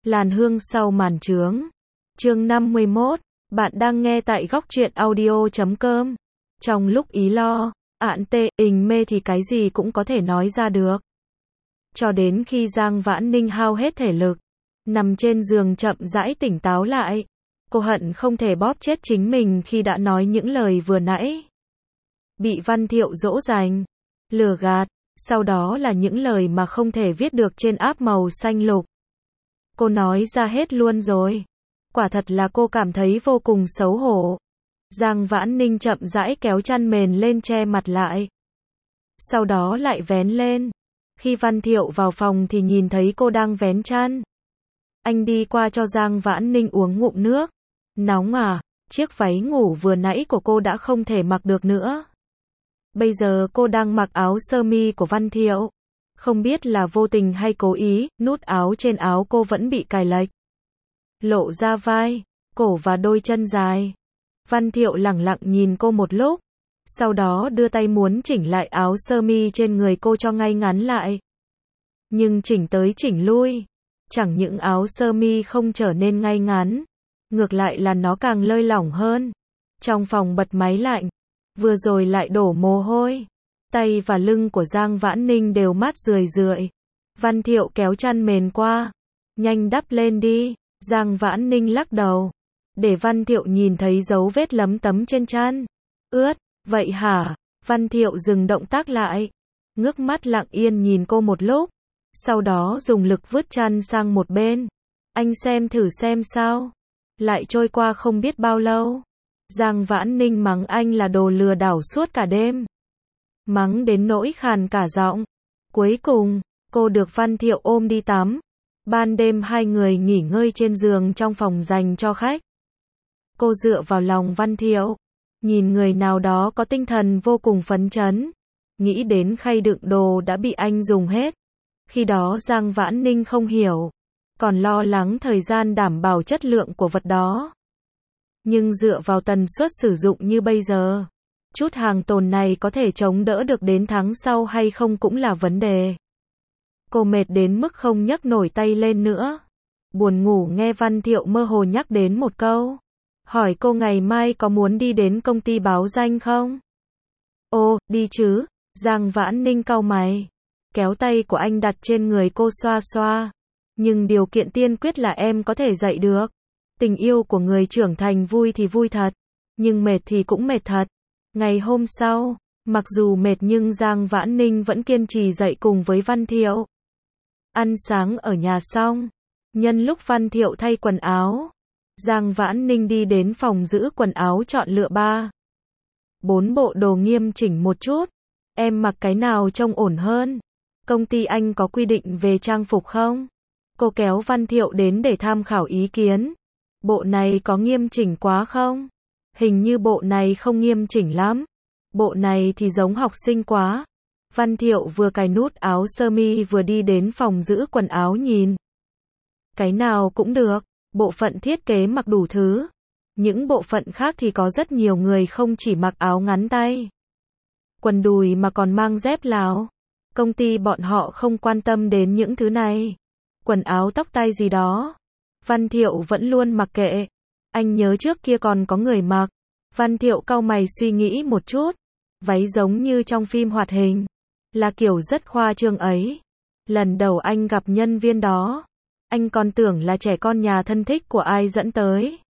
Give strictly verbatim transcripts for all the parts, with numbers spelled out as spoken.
Làn hương sau màn trướng. Chương năm mươi mốt. Bạn đang nghe tại góc truyện audio chấm com. Trong lúc ý lo, ạn tê, ình mê thì cái gì cũng có thể nói ra được. Cho đến khi Giang Vãn Ninh hao hết thể lực, nằm trên giường chậm rãi tỉnh táo lại. Cô hận không thể bóp chết chính mình khi đã nói những lời vừa nãy. Bị Văn Thiệu dỗ dành, lừa gạt, sau đó là những lời mà không thể viết được trên app màu xanh lục. Cô nói ra hết luôn rồi. Quả thật là cô cảm thấy vô cùng xấu hổ. Giang Vãn Ninh chậm rãi kéo chăn mền lên che mặt lại. Sau đó lại vén lên. Khi Văn Thiệu vào phòng thì nhìn thấy cô đang vén chăn. Anh đi qua cho Giang Vãn Ninh uống ngụm nước. Nóng à, chiếc váy ngủ vừa nãy của cô đã không thể mặc được nữa. Bây giờ cô đang mặc áo sơ mi của Văn Thiệu. Không biết là vô tình hay cố ý, nút áo trên áo cô vẫn bị cài lệch. Lộ ra vai, cổ và đôi chân dài. Văn Thiệu lẳng lặng nhìn cô một lúc. Sau đó đưa tay muốn chỉnh lại áo sơ mi trên người cô cho ngay ngắn lại. Nhưng chỉnh tới chỉnh lui. Chẳng những áo sơ mi không trở nên ngay ngắn. Ngược lại là nó càng lơi lỏng hơn. Trong phòng bật máy lạnh. Vừa rồi lại đổ mồ hôi. Tay và lưng của Giang Vãn Ninh đều mát rười rượi. Văn Thiệu kéo chăn mền qua. Nhanh đắp lên đi. Giang Vãn Ninh lắc đầu. Để Văn Thiệu nhìn thấy dấu vết lấm tấm trên chăn. Ướt, vậy hả? Văn Thiệu dừng động tác lại. Ngước mắt lặng yên nhìn cô một lúc. Sau đó dùng lực vứt chăn sang một bên. Anh xem thử xem sao. Lại trôi qua không biết bao lâu. Giang Vãn Ninh mắng anh là đồ lừa đảo suốt cả đêm. Mắng đến nỗi khàn cả giọng. Cuối cùng, cô được Văn Thiệu ôm đi tắm. Ban đêm hai người nghỉ ngơi trên giường trong phòng dành cho khách. Cô dựa vào lòng Văn Thiệu. Nhìn người nào đó có tinh thần vô cùng phấn chấn. Nghĩ đến khay đựng đồ đã bị anh dùng hết. Khi đó Giang Vãn Ninh không hiểu. Còn lo lắng thời gian đảm bảo chất lượng của vật đó. Nhưng dựa vào tần suất sử dụng như bây giờ. Chút hàng tồn này có thể chống đỡ được đến tháng sau hay không cũng là vấn đề. Cô mệt đến mức không nhấc nổi tay lên nữa. Buồn ngủ nghe Văn Thiệu mơ hồ nhắc đến một câu. Hỏi cô ngày mai có muốn đi đến công ty báo danh không? Ồ, đi chứ. Giang Vãn Ninh cau mày. Kéo tay của anh đặt trên người cô xoa xoa. Nhưng điều kiện tiên quyết là em có thể dạy được. Tình yêu của người trưởng thành vui thì vui thật. Nhưng mệt thì cũng mệt thật. Ngày hôm sau, mặc dù mệt nhưng Giang Vãn Ninh vẫn kiên trì dậy cùng với Văn Thiệu. Ăn sáng ở nhà xong. Nhân lúc Văn Thiệu thay quần áo. Giang Vãn Ninh đi đến phòng giữ quần áo chọn lựa ba. Bốn bộ đồ nghiêm chỉnh một chút. Em mặc cái nào trông ổn hơn? Công ty anh có quy định về trang phục không? Cô kéo Văn Thiệu đến để tham khảo ý kiến. Bộ này có nghiêm chỉnh quá không? Hình như bộ này không nghiêm chỉnh lắm. Bộ này thì giống học sinh quá. Văn Thiệu vừa cài nút áo sơ mi vừa đi đến phòng giữ quần áo nhìn. Cái nào cũng được. Bộ phận thiết kế mặc đủ thứ. Những bộ phận khác thì có rất nhiều người không chỉ mặc áo ngắn tay. Quần đùi mà còn mang dép Lào. Công ty bọn họ không quan tâm đến những thứ này. Quần áo tóc tai gì đó. Văn Thiệu vẫn luôn mặc kệ. Anh nhớ trước kia còn có người mặc. Văn Thiệu cau mày suy nghĩ một chút. Váy giống như trong phim hoạt hình. Là kiểu rất khoa trương ấy. Lần đầu anh gặp nhân viên đó. Anh còn tưởng là trẻ con nhà thân thích của ai dẫn tới.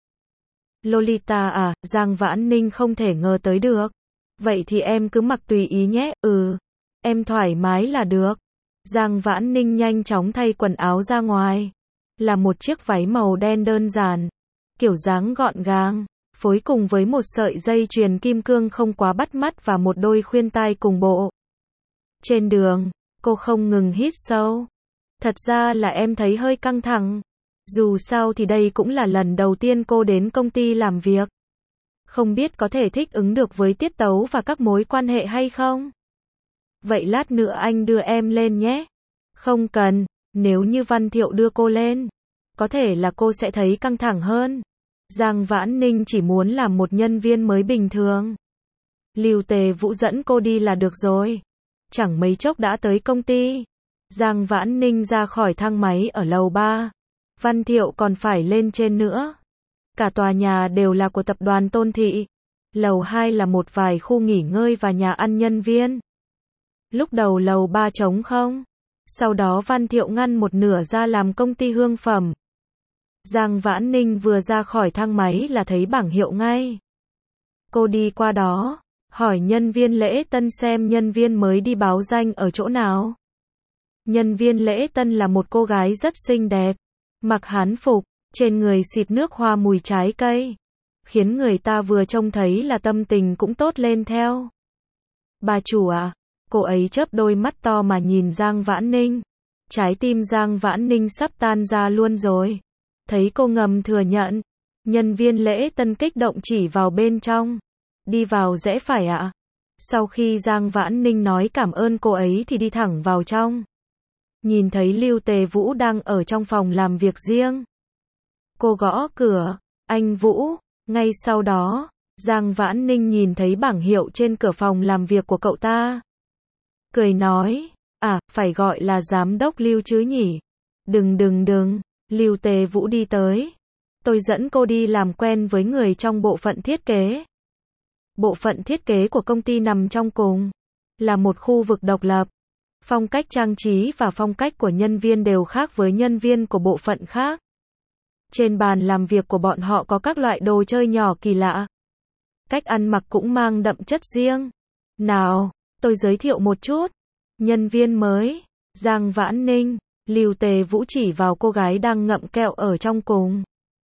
Lolita à, Giang Vãn Ninh không thể ngờ tới được. Vậy thì em cứ mặc tùy ý nhé, ừ. Em thoải mái là được. Giang Vãn Ninh nhanh chóng thay quần áo ra ngoài. Là một chiếc váy màu đen đơn giản. Kiểu dáng gọn gàng. Phối cùng với một sợi dây chuyền kim cương không quá bắt mắt và một đôi khuyên tai cùng bộ. Trên đường, cô không ngừng hít sâu. Thật ra là em thấy hơi căng thẳng. Dù sao thì đây cũng là lần đầu tiên cô đến công ty làm việc. Không biết có thể thích ứng được với tiết tấu và các mối quan hệ hay không? Vậy lát nữa anh đưa em lên nhé. Không cần, nếu như Văn Thiệu đưa cô lên, có thể là cô sẽ thấy căng thẳng hơn. Giang Vãn Ninh chỉ muốn làm một nhân viên mới bình thường. Lưu Tề Vũ dẫn cô đi là được rồi. Chẳng mấy chốc đã tới công ty. Giang Vãn Ninh ra khỏi thang máy ở lầu ba. Văn Thiệu còn phải lên trên nữa. Cả tòa nhà đều là của tập đoàn Tôn Thị. Lầu hai là một vài khu nghỉ ngơi và nhà ăn nhân viên. Lúc đầu lầu ba trống không. Sau đó Văn Thiệu ngăn một nửa ra làm công ty hương phẩm. Giang Vãn Ninh vừa ra khỏi thang máy là thấy bảng hiệu ngay. Cô đi qua đó, hỏi nhân viên lễ tân xem nhân viên mới đi báo danh ở chỗ nào. Nhân viên lễ tân là một cô gái rất xinh đẹp, mặc hán phục, trên người xịt nước hoa mùi trái cây, khiến người ta vừa trông thấy là tâm tình cũng tốt lên theo. Bà chủ à? Cô ấy chớp đôi mắt to mà nhìn Giang Vãn Ninh. Trái tim Giang Vãn Ninh sắp tan ra luôn rồi. Thấy cô ngầm thừa nhận, nhân viên lễ tân kích động chỉ vào bên trong. Đi vào rẽ phải ạ. Sau khi Giang Vãn Ninh nói cảm ơn cô ấy thì đi thẳng vào trong. Nhìn thấy Lưu Tề Vũ đang ở trong phòng làm việc riêng. Cô gõ cửa, anh Vũ. Ngay sau đó, Giang Vãn Ninh nhìn thấy bảng hiệu trên cửa phòng làm việc của cậu ta. Cười nói, à, phải gọi là giám đốc Lưu chứ nhỉ? Đừng đừng đừng, Lưu Tề Vũ đi tới. Tôi dẫn cô đi làm quen với người trong bộ phận thiết kế. Bộ phận thiết kế của công ty nằm trong cùng, là một khu vực độc lập. Phong cách trang trí và phong cách của nhân viên đều khác với nhân viên của bộ phận khác. Trên bàn làm việc của bọn họ có các loại đồ chơi nhỏ kỳ lạ. Cách ăn mặc cũng mang đậm chất riêng. Nào, tôi giới thiệu một chút. Nhân viên mới, Giang Vãn Ninh. Lưu Tề Vũ chỉ vào cô gái đang ngậm kẹo ở trong cùng.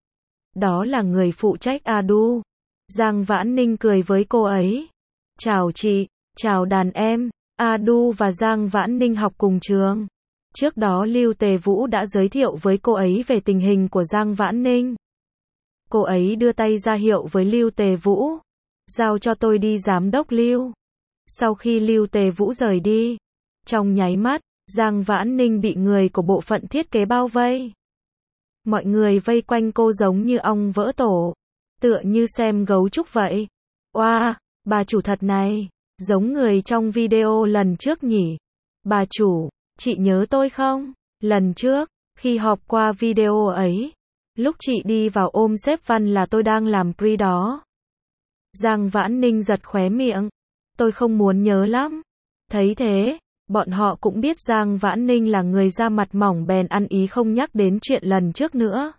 Đó là người phụ trách a đu. Giang Vãn Ninh cười với cô ấy. Chào chị, chào đàn em. a đu và Giang Vãn Ninh học cùng trường. Trước đó Lưu Tề Vũ đã giới thiệu với cô ấy về tình hình của Giang Vãn Ninh. Cô ấy đưa tay ra hiệu với Lưu Tề Vũ. Giao cho tôi đi giám đốc Lưu. Sau khi Lưu Tề Vũ rời đi, trong nháy mắt, Giang Vãn Ninh bị người của bộ phận thiết kế bao vây. Mọi người vây quanh cô giống như ong vỡ tổ, tựa như xem gấu trúc vậy. Oa, wow, bà chủ thật này, giống người trong video lần trước nhỉ? Bà chủ, chị nhớ tôi không? Lần trước, khi họp qua video ấy, lúc chị đi vào ôm sếp Văn là tôi đang làm pre đó. Giang Vãn Ninh giật khóe miệng. Tôi không muốn nhớ lắm. Thấy thế, bọn họ cũng biết Giang Vãn Ninh là người da mặt mỏng bèn ăn ý không nhắc đến chuyện lần trước nữa.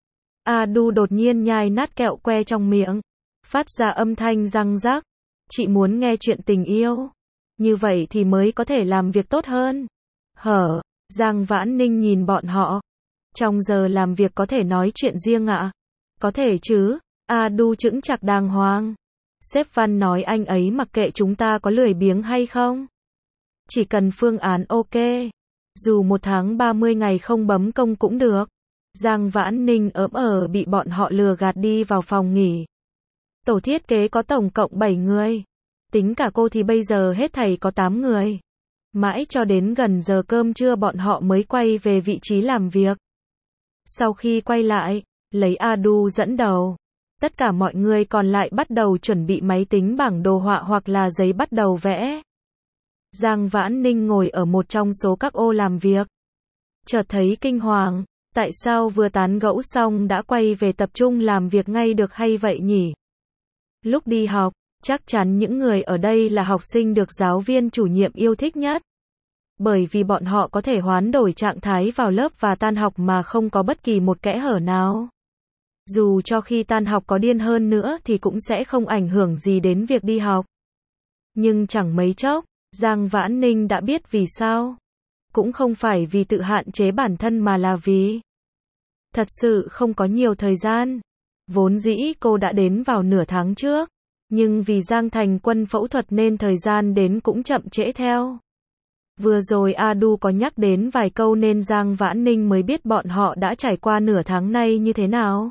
A đu đột nhiên nhai nát kẹo que trong miệng, phát ra âm thanh răng rắc. Chị muốn nghe chuyện tình yêu. Như vậy thì mới có thể làm việc tốt hơn. Hở, Giang Vãn Ninh nhìn bọn họ. Trong giờ làm việc có thể nói chuyện riêng ạ? Có thể chứ, A đu chững chạc đàng hoàng. Sếp Văn nói anh ấy mặc kệ chúng ta có lười biếng hay không. Chỉ cần phương án ok. Dù một tháng ba mươi ngày không bấm công cũng được. Giang Vãn Ninh ỡm ở bị bọn họ lừa gạt đi vào phòng nghỉ. Tổ thiết kế có tổng cộng bảy người. Tính cả cô thì bây giờ hết thảy có tám người. Mãi cho đến gần giờ cơm trưa bọn họ mới quay về vị trí làm việc. Sau khi quay lại, lấy a đu dẫn đầu. Tất cả mọi người còn lại bắt đầu chuẩn bị máy tính bảng đồ họa hoặc là giấy bắt đầu vẽ. Giang Vãn Ninh ngồi ở một trong số các ô làm việc. Chợt thấy kinh hoàng, tại sao vừa tán gẫu xong đã quay về tập trung làm việc ngay được hay vậy nhỉ? Lúc đi học, chắc chắn những người ở đây là học sinh được giáo viên chủ nhiệm yêu thích nhất. Bởi vì bọn họ có thể hoán đổi trạng thái vào lớp và tan học mà không có bất kỳ một kẽ hở nào. Dù cho khi tan học có điên hơn nữa thì cũng sẽ không ảnh hưởng gì đến việc đi học. Nhưng chẳng mấy chốc, Giang Vãn Ninh đã biết vì sao. Cũng không phải vì tự hạn chế bản thân mà là vì thật sự không có nhiều thời gian. Vốn dĩ cô đã đến vào nửa tháng trước, nhưng vì Giang Thành Quân phẫu thuật nên thời gian đến cũng chậm trễ theo. Vừa rồi a đu có nhắc đến vài câu nên Giang Vãn Ninh mới biết bọn họ đã trải qua nửa tháng nay như thế nào.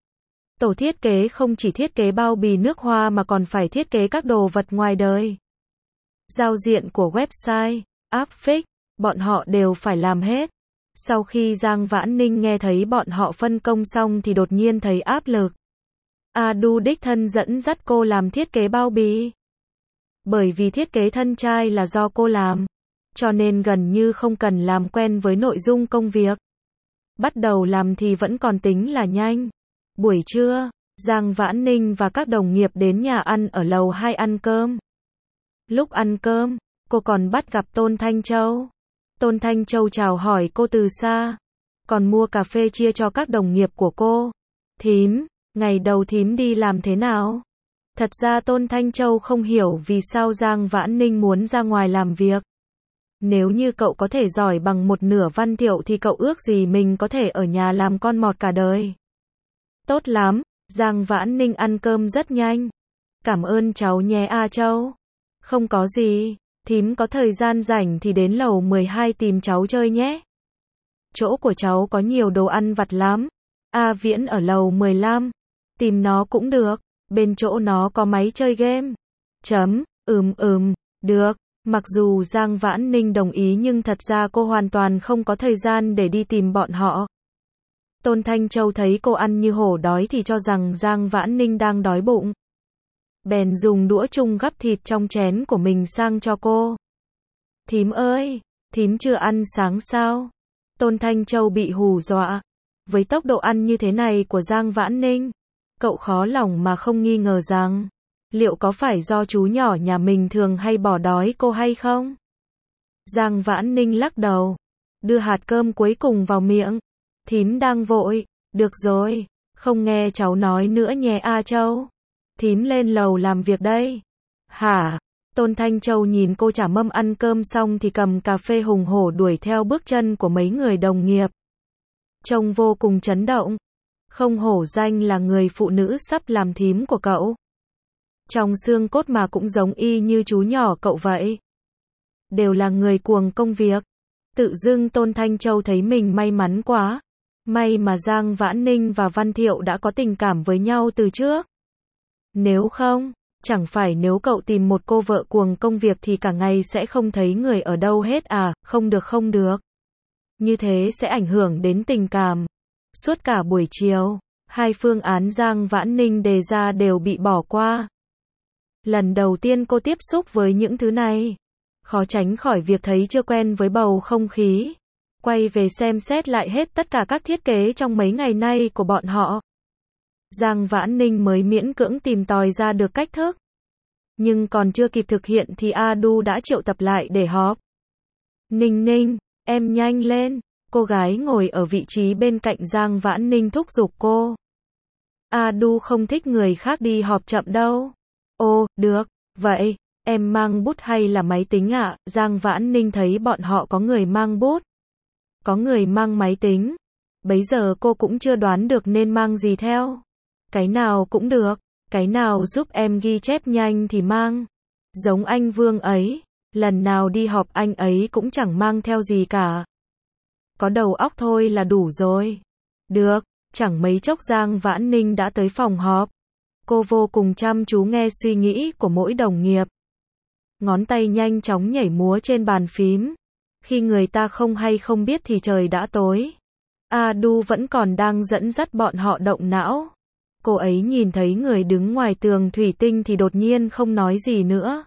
Tổ thiết kế không chỉ thiết kế bao bì nước hoa mà còn phải thiết kế các đồ vật ngoài đời. Giao diện của website, app fix, bọn họ đều phải làm hết. Sau khi Giang Vãn Ninh nghe thấy bọn họ phân công xong thì đột nhiên thấy áp lực. a đu đích thân dẫn dắt cô làm thiết kế bao bì. Bởi vì thiết kế thân trai là do cô làm, cho nên gần như không cần làm quen với nội dung công việc. Bắt đầu làm thì vẫn còn tính là nhanh. Buổi trưa, Giang Vãn Ninh và các đồng nghiệp đến nhà ăn ở lầu hai ăn cơm. Lúc ăn cơm, cô còn bắt gặp Tôn Thanh Châu. Tôn Thanh Châu chào hỏi cô từ xa, còn mua cà phê chia cho các đồng nghiệp của cô. Thím, ngày đầu thím đi làm thế nào? Thật ra Tôn Thanh Châu không hiểu vì sao Giang Vãn Ninh muốn ra ngoài làm việc. Nếu như cậu có thể giỏi bằng một nửa Văn Thiệu thì cậu ước gì mình có thể ở nhà làm con mọt cả đời. Tốt lắm, Giang Vãn Ninh ăn cơm rất nhanh. Cảm ơn cháu nhé A Châu. Không có gì, thím có thời gian rảnh thì đến lầu mười hai tìm cháu chơi nhé. Chỗ của cháu có nhiều đồ ăn vặt lắm. A Viễn ở lầu mười lăm. Tìm nó cũng được, bên chỗ nó có máy chơi game. Chấm, ừm ừm, được. Mặc dù Giang Vãn Ninh đồng ý nhưng thật ra cô hoàn toàn không có thời gian để đi tìm bọn họ. Tôn Thanh Châu thấy cô ăn như hổ đói thì cho rằng Giang Vãn Ninh đang đói bụng. Bèn dùng đũa chung gắp thịt trong chén của mình sang cho cô. Thím ơi, thím chưa ăn sáng sao? Tôn Thanh Châu bị hù dọa. Với tốc độ ăn như thế này của Giang Vãn Ninh, cậu khó lòng mà không nghi ngờ rằng, liệu có phải do chú nhỏ nhà mình thường hay bỏ đói cô hay không? Giang Vãn Ninh lắc đầu, đưa hạt cơm cuối cùng vào miệng. Thím đang vội, được rồi, không nghe cháu nói nữa nhé A Châu. Thím lên lầu làm việc đây. Hả? Tôn Thanh Châu nhìn cô trả mâm ăn cơm xong thì cầm cà phê hùng hổ đuổi theo bước chân của mấy người đồng nghiệp. Trông vô cùng chấn động. Không hổ danh là người phụ nữ sắp làm thím của cậu. Trong xương cốt mà cũng giống y như chú nhỏ cậu vậy. Đều là người cuồng công việc. Tự dưng Tôn Thanh Châu thấy mình may mắn quá. May mà Giang Vãn Ninh và Văn Thiệu đã có tình cảm với nhau từ trước. Nếu không, chẳng phải nếu cậu tìm một cô vợ cuồng công việc thì cả ngày sẽ không thấy người ở đâu hết à, không được không được. Như thế sẽ ảnh hưởng đến tình cảm. Suốt cả buổi chiều, hai phương án Giang Vãn Ninh đề ra đều bị bỏ qua. Lần đầu tiên cô tiếp xúc với những thứ này, khó tránh khỏi việc thấy chưa quen với bầu không khí. Quay về xem xét lại hết tất cả các thiết kế trong mấy ngày nay của bọn họ. Giang Vãn Ninh mới miễn cưỡng tìm tòi ra được cách thức. Nhưng còn chưa kịp thực hiện thì A Du đã triệu tập lại để họp. Ninh Ninh, em nhanh lên. Cô gái ngồi ở vị trí bên cạnh Giang Vãn Ninh thúc giục cô. A Du không thích người khác đi họp chậm đâu. Ô, được, vậy, em mang bút hay là máy tính ạ? À? Giang Vãn Ninh thấy bọn họ có người mang bút, có người mang máy tính. Bấy giờ cô cũng chưa đoán được nên mang gì theo. Cái nào cũng được, cái nào giúp em ghi chép nhanh thì mang. Giống anh Vương ấy, lần nào đi họp anh ấy cũng chẳng mang theo gì cả. Có đầu óc thôi là đủ rồi. Được, chẳng mấy chốc Giang Vãn Ninh đã tới phòng họp. Cô vô cùng chăm chú nghe suy nghĩ của mỗi đồng nghiệp. Ngón tay nhanh chóng nhảy múa trên bàn phím. Khi người ta không hay không biết thì trời đã tối. A Du vẫn còn đang dẫn dắt bọn họ động não. Cô ấy nhìn thấy người đứng ngoài tường thủy tinh thì đột nhiên không nói gì nữa.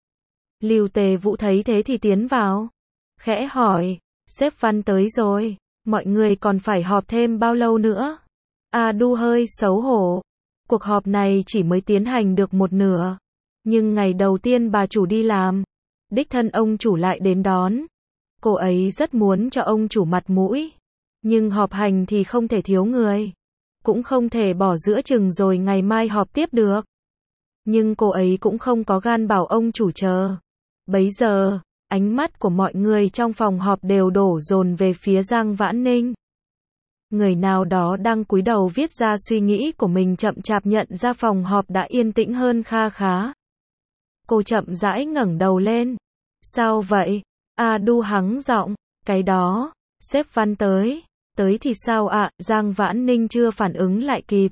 Lưu Tề Vũ thấy thế thì tiến vào. Khẽ hỏi, sếp Văn tới rồi, mọi người còn phải họp thêm bao lâu nữa? A Du hơi xấu hổ. Cuộc họp này chỉ mới tiến hành được một nửa. Nhưng ngày đầu tiên bà chủ đi làm, đích thân ông chủ lại đến đón. Cô ấy rất muốn cho ông chủ mặt mũi. Nhưng họp hành thì không thể thiếu người. Cũng không thể bỏ giữa chừng rồi ngày mai họp tiếp được. Nhưng cô ấy cũng không có gan bảo ông chủ chờ. Bấy giờ, ánh mắt của mọi người trong phòng họp đều đổ dồn về phía Giang Vãn Ninh. Người nào đó đang cúi đầu viết ra suy nghĩ của mình chậm chạp nhận ra phòng họp đã yên tĩnh hơn kha khá. Cô chậm rãi ngẩng đầu lên. Sao vậy? A Du hắng giọng. Cái đó, sếp Văn tới. Tới thì sao ạ? À? Giang Vãn Ninh chưa phản ứng lại kịp.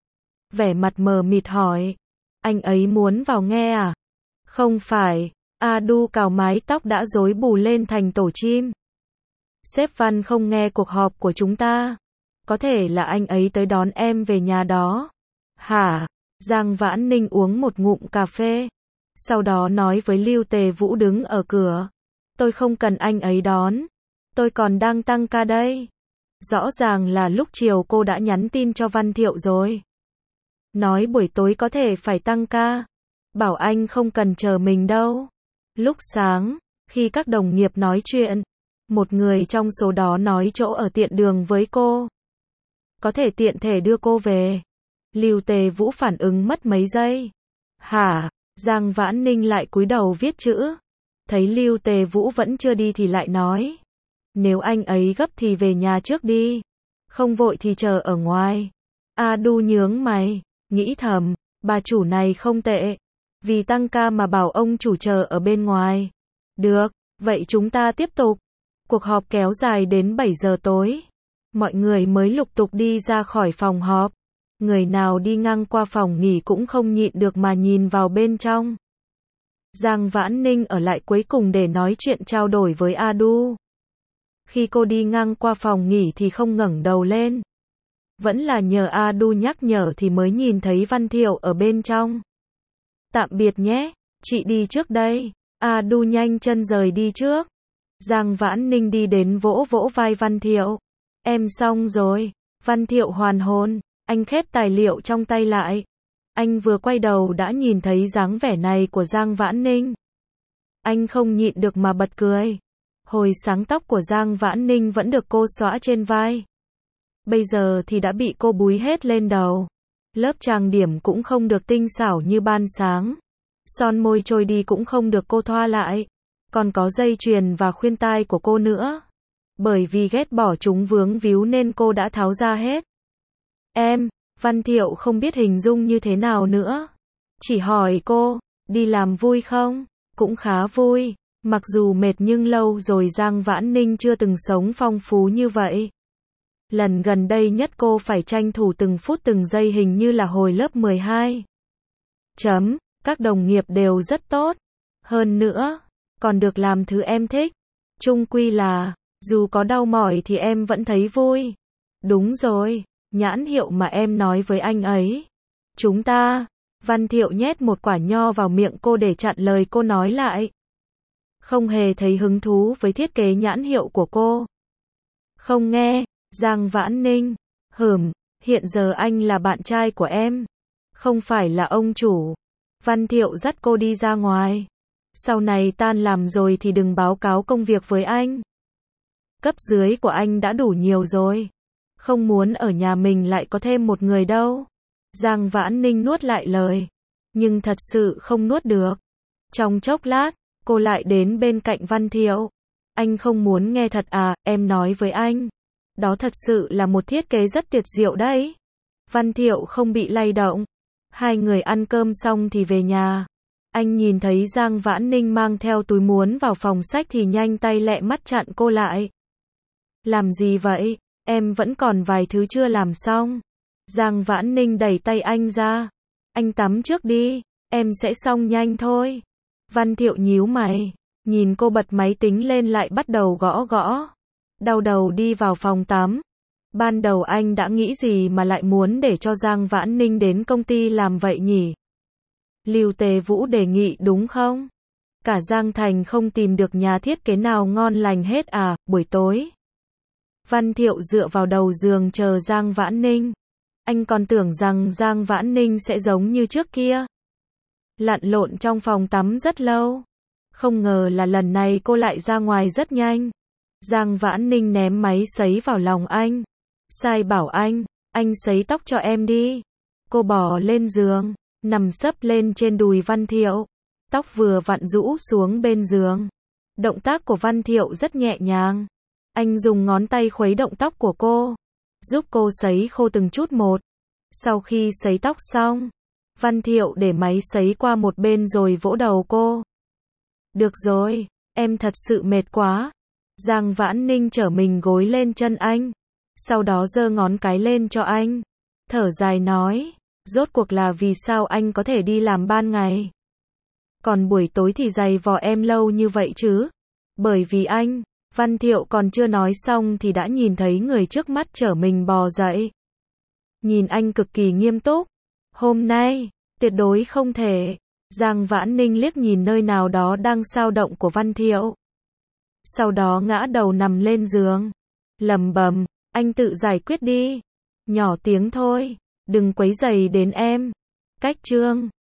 Vẻ mặt mờ mịt hỏi. Anh ấy muốn vào nghe à? Không phải. A Du cào mái tóc đã rối bù lên thành tổ chim. Sếp Văn không nghe cuộc họp của chúng ta. Có thể là anh ấy tới đón em về nhà đó. Hả? Giang Vãn Ninh uống một ngụm cà phê. Sau đó nói với Lưu Tề Vũ đứng ở cửa. Tôi không cần anh ấy đón. Tôi còn đang tăng ca đây. Rõ ràng là lúc chiều cô đã nhắn tin cho Văn Thiệu rồi. Nói buổi tối có thể phải tăng ca. Bảo anh không cần chờ mình đâu. Lúc sáng, khi các đồng nghiệp nói chuyện, một người trong số đó nói chỗ ở tiện đường với cô. Có thể tiện thể đưa cô về. Lưu Tề Vũ phản ứng mất mấy giây. Hả? Giang Vãn Ninh lại cúi đầu viết chữ. Thấy Lưu Tề Vũ vẫn chưa đi thì lại nói. Nếu anh ấy gấp thì về nhà trước đi. Không vội thì chờ ở ngoài. A Du nhướng mày, nghĩ thầm, bà chủ này không tệ. Vì tăng ca mà bảo ông chủ chờ ở bên ngoài. Được, vậy chúng ta tiếp tục. Cuộc họp kéo dài đến bảy giờ tối. Mọi người mới lục tục đi ra khỏi phòng họp. Người nào đi ngang qua phòng nghỉ cũng không nhịn được mà nhìn vào bên trong. Giang Vãn Ninh ở lại cuối cùng để nói chuyện trao đổi với A Du. Khi cô đi ngang qua phòng nghỉ thì không ngẩng đầu lên. Vẫn là nhờ A Du nhắc nhở thì mới nhìn thấy Văn Thiệu ở bên trong. Tạm biệt nhé, chị đi trước đây. A Du nhanh chân rời đi trước. Giang Vãn Ninh đi đến vỗ vỗ vai Văn Thiệu. Em xong rồi. Văn Thiệu hoàn hồn, anh khép tài liệu trong tay lại. Anh vừa quay đầu đã nhìn thấy dáng vẻ này của Giang Vãn Ninh. Anh không nhịn được mà bật cười. Hồi sáng tóc của Giang Vãn Ninh vẫn được cô xõa trên vai. Bây giờ thì đã bị cô búi hết lên đầu. Lớp trang điểm cũng không được tinh xảo như ban sáng. Son môi trôi đi cũng không được cô thoa lại. Còn có dây chuyền và khuyên tai của cô nữa. Bởi vì ghét bỏ chúng vướng víu nên cô đã tháo ra hết. Em, Văn Thiệu không biết hình dung như thế nào nữa. Chỉ hỏi cô, đi làm vui không? Cũng khá vui. Mặc dù mệt nhưng lâu rồi Giang Vãn Ninh chưa từng sống phong phú như vậy. Lần gần đây nhất cô phải tranh thủ từng phút từng giây hình như là hồi lớp mười hai. Chấm, các đồng nghiệp đều rất tốt. Hơn nữa, còn được làm thứ em thích. Chung quy là, dù có đau mỏi thì em vẫn thấy vui. Đúng rồi, nhãn hiệu mà em nói với anh ấy. Chúng ta, Văn Thiệu nhét một quả nho vào miệng cô để chặn lời cô nói lại. Không hề thấy hứng thú với thiết kế nhãn hiệu của cô. Không nghe, Giang Vãn Ninh. Hửm, hiện giờ anh là bạn trai của em. Không phải là ông chủ. Văn Thiệu dắt cô đi ra ngoài. Sau này tan làm rồi thì đừng báo cáo công việc với anh. Cấp dưới của anh đã đủ nhiều rồi. Không muốn ở nhà mình lại có thêm một người đâu. Giang Vãn Ninh nuốt lại lời. Nhưng thật sự không nuốt được. Trong chốc lát, cô lại đến bên cạnh Văn Thiệu. Anh không muốn nghe thật à, em nói với anh. Đó thật sự là một thiết kế rất tuyệt diệu đấy. Văn Thiệu không bị lay động. Hai người ăn cơm xong thì về nhà. Anh nhìn thấy Giang Vãn Ninh mang theo túi muốn vào phòng sách thì nhanh tay lẹ mắt chặn cô lại. Làm gì vậy? Em vẫn còn vài thứ chưa làm xong. Giang Vãn Ninh đẩy tay anh ra. Anh tắm trước đi, em sẽ xong nhanh thôi. Văn Thiệu nhíu mày, nhìn cô bật máy tính lên lại bắt đầu gõ gõ. Đau đầu đi vào phòng tắm. Ban đầu anh đã nghĩ gì mà lại muốn để cho Giang Vãn Ninh đến công ty làm vậy nhỉ? Lưu Tề Vũ đề nghị đúng không? Cả Giang Thành không tìm được nhà thiết kế nào ngon lành hết à, buổi tối. Văn Thiệu dựa vào đầu giường chờ Giang Vãn Ninh. Anh còn tưởng rằng Giang Vãn Ninh sẽ giống như trước kia. Lặn lộn trong phòng tắm rất lâu. Không ngờ là lần này cô lại ra ngoài rất nhanh. Giang Vãn Ninh ném máy sấy vào lòng anh. Sai bảo anh, anh sấy tóc cho em đi. Cô bò lên giường, nằm sấp lên trên đùi Văn Thiệu. Tóc vừa vặn rũ xuống bên giường. Động tác của Văn Thiệu rất nhẹ nhàng. Anh dùng ngón tay khuấy động tóc của cô, giúp cô sấy khô từng chút một. Sau khi sấy tóc xong, Văn Thiệu để máy sấy qua một bên rồi vỗ đầu cô. Được rồi, em thật sự mệt quá. Giang Vãn Ninh trở mình gối lên chân anh. Sau đó giơ ngón cái lên cho anh. Thở dài nói, rốt cuộc là vì sao anh có thể đi làm ban ngày. Còn buổi tối thì giày vò em lâu như vậy chứ. Bởi vì anh. Văn Thiệu còn chưa nói xong thì đã nhìn thấy người trước mắt chở mình bò dậy. Nhìn anh cực kỳ nghiêm túc. Hôm nay, tuyệt đối không thể. Giang Vãn Ninh liếc nhìn nơi nào đó đang sao động của Văn Thiệu. Sau đó ngã đầu nằm lên giường. Lầm bầm, Anh tự giải quyết đi. Nhỏ tiếng thôi. Đừng quấy rầy đến em. Cách chương